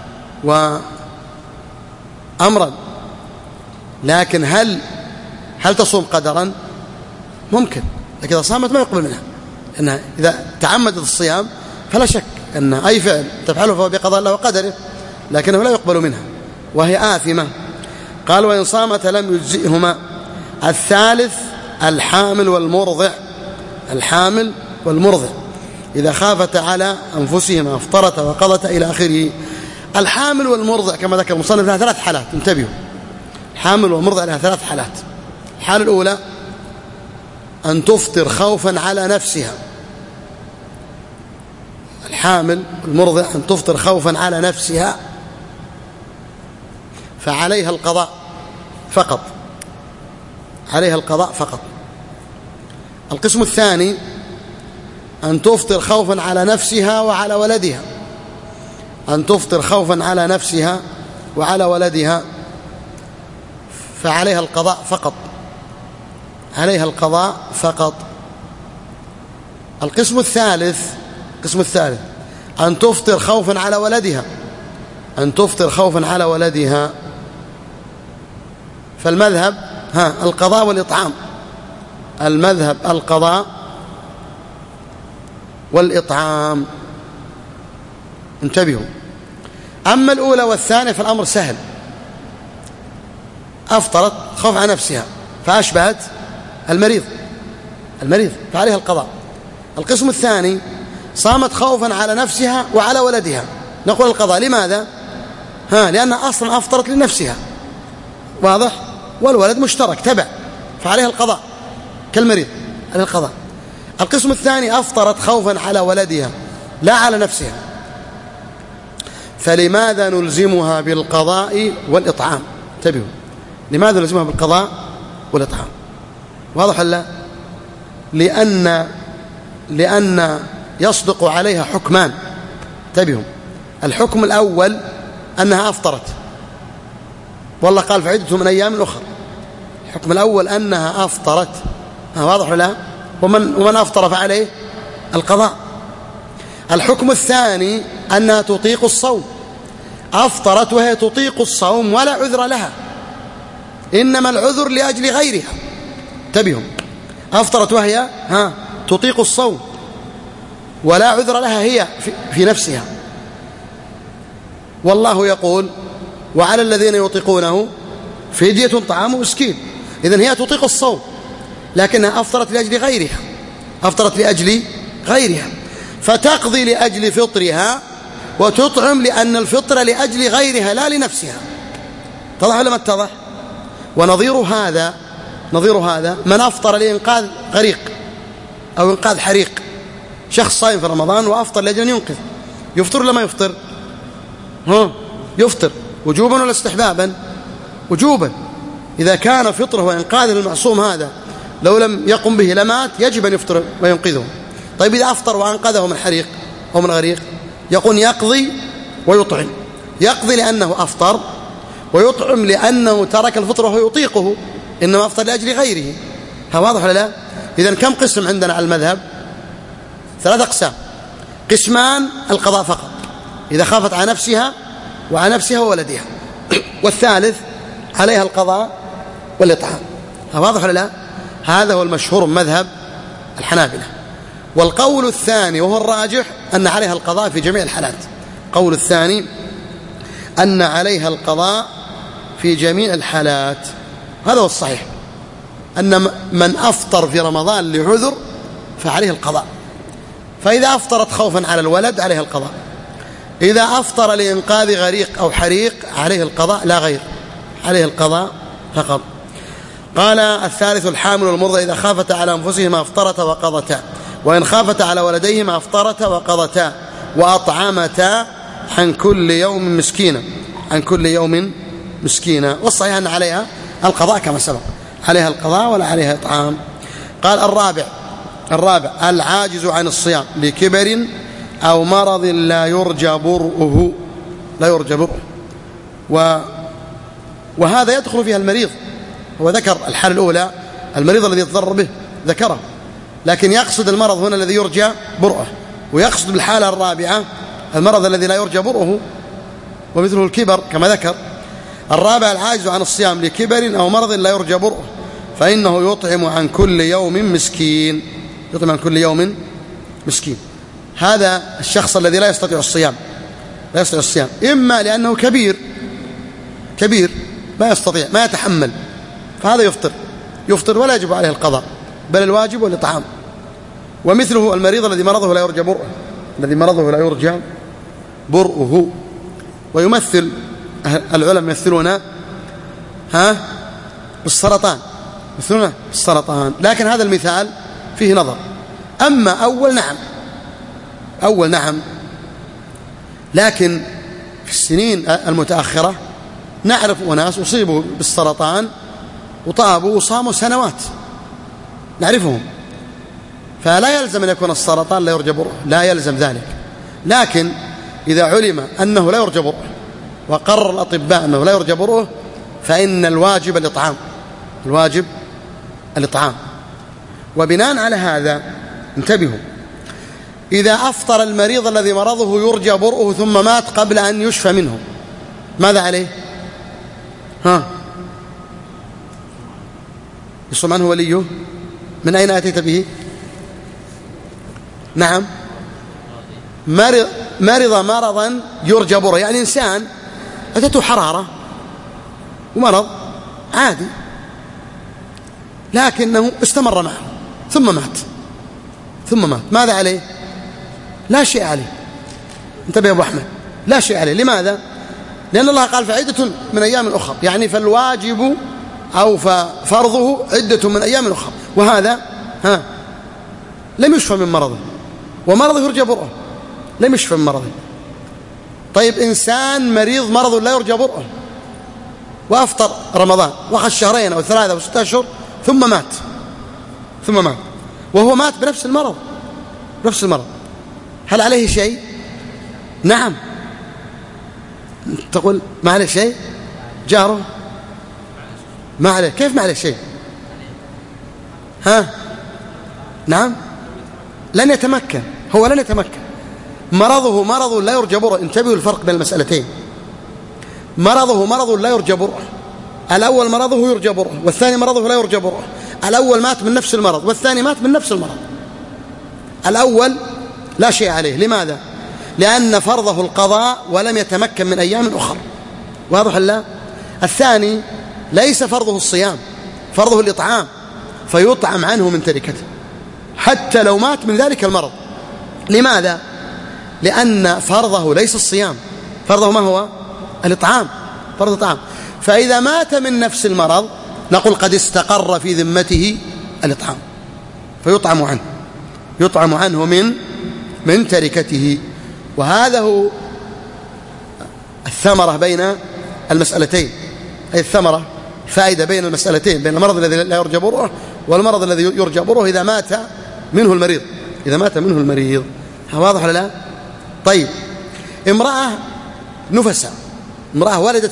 وأمرا. لكن هل تصوم قدرا؟ ممكن، لكن إذا صامت ما يقبل منها، لأنها إذا تعمدت الصيام فلا شك أن أي فعل تفعله فهو بقضاء الله وقدره، لكنه لا يقبل منها وهي آثمة. قال: وإن صامت لم يجزئهما. الثالث الحامل والمرضع. الحامل والمرضع إذا خافت على أنفسهما أفطرت وقضت إلى آخره. الحامل والمرضع كما ذكر المصنف لها 3 حالات، انتبهوا. الحامل والمرضع لها 3 حالات. الحالة الأولى أن تفطر خوفا على نفسها. الحامل والمرضع أن تفطر خوفا على نفسها فعليها القضاء فقط، عليها القضاء فقط. القسم الثاني أن تفطر خوفا على نفسها وعلى ولدها، أن تفطر خوفا على نفسها وعلى ولدها فعليها القضاء فقط، عليها القضاء فقط. القسم الثالث أن تفطر خوفا على ولدها، أن تفطر خوفا على ولدها فالمذهب القضاء والإطعام، المذهب القضاء والإطعام، انتبهوا. أما الأولى والثانية فالأمر سهل، أفطرت خوف على نفسها فأشبهت المريض فعليها القضاء. القسم الثاني صامت خوفا على نفسها وعلى ولدها، نقول القضاء. لماذا؟ لأنها أصلا أفطرت لنفسها، واضح، والولد مشترك تبع فعليها القضاء كالمريض، عليها القضاء. القسم الثاني أفطرت خوفا على ولدها لا على نفسها، فلماذا نلزمها بالقضاء والإطعام؟ انتبهوا، لماذا نلزمها بالقضاء والإطعام؟ واضح ولا لا؟ لأن يصدق عليها حكمان، انتبهوا. الحكم الأول أنها أفطرت، والله قال فعدة من أيام أخرى. الحكم الأول أنها أفطرت، واضح ولا لا؟ ومن أفطر فعليه القضاء. الحكم الثاني أنها تطيق الصوم، أفطرت وهي تطيق الصوم ولا عذر لها، إنما العذر لأجل غيرها. انتبهوا، أفطرت وهي تطيق الصوم ولا عذر لها هي في نفسها، والله يقول: وعلى الذين يطيقونه فدية طعام مسكين. إذن هي تطيق الصوم لكنها أفطرت لأجل غيرها، أفطرت لأجل غيرها، فتقضي لأجل فطرها وتطعم لأن الفطر لأجل غيرها لا لنفسها. اتضح ولا ما اتضح؟ ونظير هذا من أفطر لإنقاذ غريق أو إنقاذ حريق. شخص صائم في رمضان وأفطر لأجل أن ينقذ، يفطر ولا ما يفطر؟ يفطر وجوبا ولا استحبابا؟ وجوبا. إذا كان فطره وإنقاذ المعصوم هذا لو لم يقم به لمات، يجب أن يفطر وينقذه. طيب إذا أفطر وأنقذه من حريق أو من غريق، يقول يقضي ويطعم. يقضي لأنه أفطر، ويطعم لأنه ترك الفطر وهو يطيقه، إنما أفطر لأجل غيره. واضح ولا لا؟ إذن كم قسم عندنا على المذهب؟ 3 أقسام. قسمان القضاء فقط إذا خافت على نفسها وعلى نفسها وولدها، والثالث عليها القضاء والإطعام. واضح ولا لا؟ هذا هو المشهور مذهب الحنابلة. والقول الثاني وهو الراجح أن عليها القضاء في جميع الحالات. القول الثاني أن عليها القضاء في جميع الحالات، هذا هو الصحيح، أن من أفطر في رمضان لعذر فعليه القضاء. فإذا أفطرت خوفا على الولد عليها القضاء، إذا أفطر لإنقاذ غريق أو حريق عليه القضاء لا غير، عليه القضاء فقط. قال الثالث الحامل والمرضع إذا خافتا على أنفسهما أفطرتا وقضتا، وإن خافتا على ولديهما أفطرتا وقضتا وأطعمتا عن كل يوم مسكينا، عن كل يوم مسكينا. والصحيح أن عليها القضاء كما سبق، عليها القضاء ولا عليها إطعام. قال الرابع الرابع العاجز عن الصيام لكبر أو مرض لا يرجى برؤه، لا يرجى برؤه. وهذا يدخل فيها المريض. هو ذكر الحالة الأولى المريض الذي يتضرر به ذكره، لكن يقصد المرض هنا الذي يرجى برؤه، ويقصد بالحالة الرابعة المرض الذي لا يرجى برؤه ومثله الكبر كما ذكر. الرابع العاجز عن الصيام لكبر أو مرض لا يرجى برؤه فإنه يطعم عن كل يوم مسكين، يطعم عن كل يوم مسكين. هذا الشخص الذي لا يستطيع الصيام، لا يستطيع الصيام إما لأنه كبير ما يستطيع ما يتحمل، فهذا يفطر ولا يجب عليه القضاء، بل الواجب الإطعام. ومثله المريض الذي مرضه لا يرجى برؤه، الذي مرضه لا يرجى برؤه. ويمثل العلماء يمثلون بالسرطان، يمثلون بالسرطان، لكن هذا المثال فيه نظر. أما أول نعم، لكن في السنين المتأخرة نعرف أناس أصيبوا بالسرطان وطابوا وصاموا سنوات نعرفهم، فلا يلزم أن يكون السرطان لا يرجى برؤه، لا يلزم ذلك. لكن إذا علم أنه لا يرجى برؤه وقرر الأطباء أنه لا يرجى برؤه فإن الواجب الإطعام. وبناء على هذا انتبهوا، إذا أفطر المريض الذي مرضه يرجى برؤه ثم مات قبل أن يشفى منه ماذا عليه؟ يصوم عنه وليه؟ من أين أتيت به؟ نعم، مرض مرضا يرجى برؤه، يعني إنسان أتته حرارة ومرض عادي لكنه استمر معه ثم مات، ماذا عليه؟ لا شيء عليه. انتبه يا أبو أحمد، لا شيء عليه. لماذا؟ لأن الله قال فعدة من أيام أخرى، يعني فالواجب أو ففرضه عدة من أيام أخرى، وهذا لم يشفى من مرضه، ومرضه يرجى برؤه لم يشفى من مرضه. طيب إنسان مريض مرضه لا يرجى برؤه وأفطر رمضان وأخذ 2 أو 3 أو 6 أشهر ثم مات وهو مات بنفس المرض، هل عليه شيء؟ نعم. تقول ما عليه شيء؟ جاره ما عليه، كيف ما عليه شيء؟ نعم، لن يتمكن، هو لن يتمكن. مرضه مرض لا يرجى برؤه. انتبهوا الفرق بين المسألتين. مرضه مرض لا يرجى برؤه، الأول مرضه يرجى برؤه والثاني مرضه لا يرجى برؤه. الأول مات من نفس المرض والثاني مات من نفس المرض. الأول لا شيء عليه، لماذا؟ لأن فرضه القضاء ولم يتمكن من أيام أخرى، واضح لا؟ الثاني ليس فرضه الصيام، فرضه الإطعام، فيطعم عنه من تركته حتى لو مات من ذلك المرض. لماذا؟ لأن فرضه ليس الصيام، فرضه ما هو؟ الإطعام، فرض الإطعام. فإذا مات من نفس المرض نقول قد استقر في ذمته الإطعام، فيطعم عنه من تركته. وهذا هو الثمرة بين المسألتين، أي الثمرة فائدة بين المسألتين، بين المرض الذي لا يرجى برؤه والمرض الذي يرجى برؤه إذا مات منه المريض. واضح ولا لا؟ طيب، امرأة نفسها، امرأة ولدت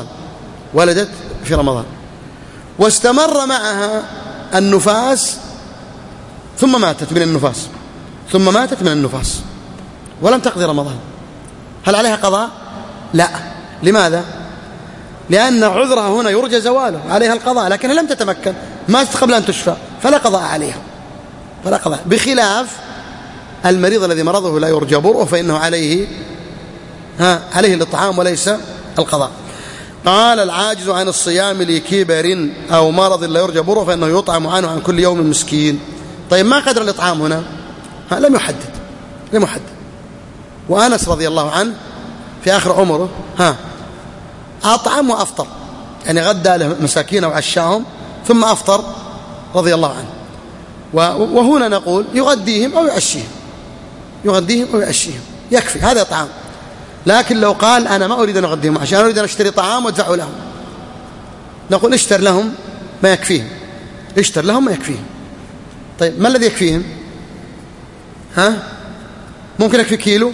في رمضان واستمر معها النفاس ثم ماتت من النفاس ولم تقضي رمضان، هل عليها قضاء؟ لا. لماذا؟ لأن عذرها هنا يرجى زواله، عليها القضاء، لكنها لم تتمكن، ماتت قبل أن تشفى، فلا قضاء عليها، بخلاف المريض الذي مرضه لا يرجى برؤه فإنه عليه الإطعام وليس القضاء. قال العاجز عن الصيام لكبر أو مرض لا يرجى برؤه فإنه يطعم عنه عن كل يوم مسكين. طيب ما قدر الإطعام هنا؟ لم يحدد. وأنس رضي الله عنه في آخر عمره أطعم وأفطر، يعني غدى له مساكين وعشاهم ثم أفطر رضي الله عنه. وهنا نقول يغديهم أو يعشيهم يكفي، هذا طعام. لكن لو قال أنا ما أريد أن أغديهم عشان أريد أن أشتري طعام وأدفعه لهم، نقول اشتر لهم ما يكفيهم. طيب ما الذي يكفيهم؟ ها؟ ممكن يكفي كيلو؟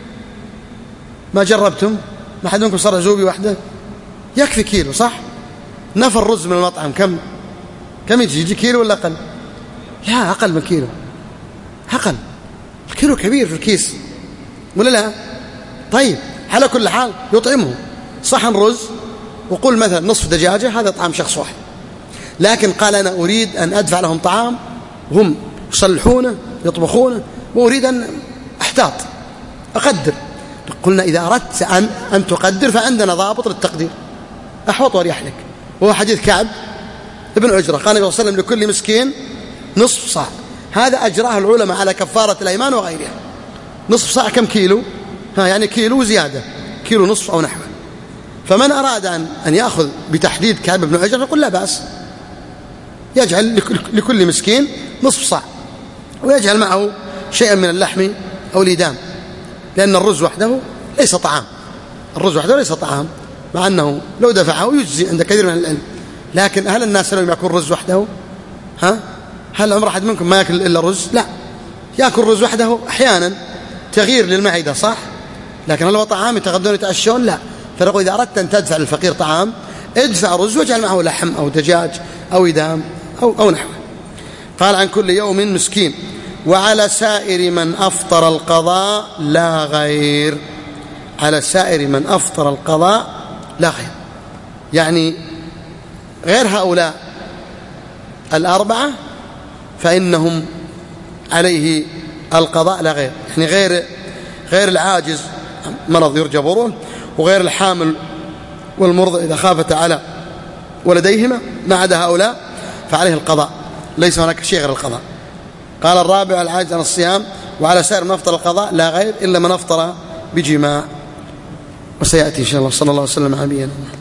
ما جربتم؟ ما حد منكم صار عزوبي واحدة؟ يكفي كيلو صح؟ نفر رز من المطعم كم يجي كيلو ولا أقل؟ لا أقل من كيلو، أقل. الكيلو كبير في الكيس ولا لا؟ طيب على كل حال يطعمه صحن رز وقل مثلا نصف دجاجة، هذا طعام شخص واحد. لكن قال أنا أريد أن أدفع لهم طعام هم يصلحونه يطبخونه، وأريد أن أحتاط أقدر. قلنا إذا أردت أن تقدر فعندنا ضابط للتقدير أحوط وأريح لك، وهو حديث كعب ابن عجرة قال النبي صلى الله عليه وسلم لكل مسكين نصف صاع. هذا أجراه العلماء على كفارة الأيمان وغيرها. نصف صاع كم كيلو؟ يعني كيلو زيادة، كيلو نصف أو نحوه. فمن أراد أن يأخذ بتحديد كعب بن عجرة يقول لا بأس، يجعل لكل مسكين نصف صاع ويجعل معه شيئا من اللحم أو الإدام، لأن الرز وحده ليس طعام، الرز وحده ليس طعام، مع أنه لو دفعه يجزي عند كثير من العلم. لكن هل الناس لم يأكل رز وحده؟ هل عمر أحد منكم ما يأكل إلا رز؟ لا، يأكل رز وحده أحيانا تغيير للمعدة صح، لكن هل هو طعام يتغدون يتعشون؟ لا. فنقول إذا أردت أن تدفع للفقير طعام ادفع رز واجعل معه لحم أو دجاج أو إدام أو نحوه. قال عن كل يوم مسكين، وعلى سائر من أفطر القضاء لا غير. على سائر من أفطر القضاء لا غير، يعني غير هؤلاء الأربعة فإنهم عليه القضاء لا غير، يعني غير العاجز مرض يرجى بره، وغير الحامل والمرضع إذا خافت على ولديهما، ما عدا هؤلاء فعليه القضاء، ليس هناك شيء غير القضاء. قال الرابع العاجز عن الصيام، وعلى سائر من أفطر القضاء لا غير إلا من أفطر بجماع. وسيأتي إن شاء الله. صلى الله عليه وسلم على نبينا محمد.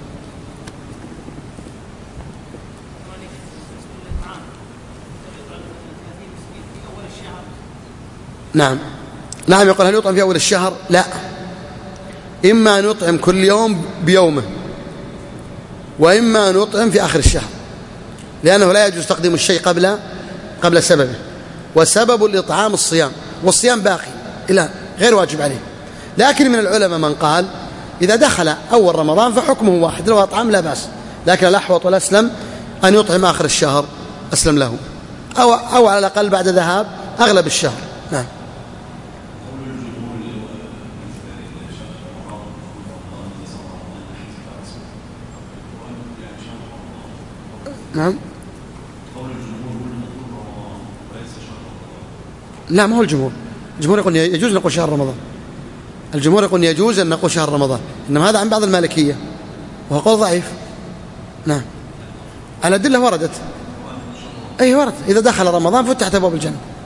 نعم يقول هل يطعم في أول الشهر؟ لا، إما أن يطعم كل يوم بيومه، وإما أن يطعم في آخر الشهر، لأنه لا يجوز تقديم الشيء قبل سببه، وسبب الإطعام الصيام، والصيام باقي إلا غير واجب عليه. لكن من العلماء من قال إذا دخل أول رمضان فحكمه واحد، لو أطعم لا بأس، لكن الأحوط والأسلم أن يطعم آخر الشهر أسلم له، أو على الأقل بعد ذهاب أغلب الشهر. نعم. لا، ما هو الجمهور يقول يجوز نقول شهر رمضان، الجمهور يقول يجوز أن نقول شهر رمضان، إنما هذا عن بعض المالكية وهو قول ضعيف. نعم، الأدلة وردت، أي ورد إذا دخل رمضان فتحت أبواب الجنة.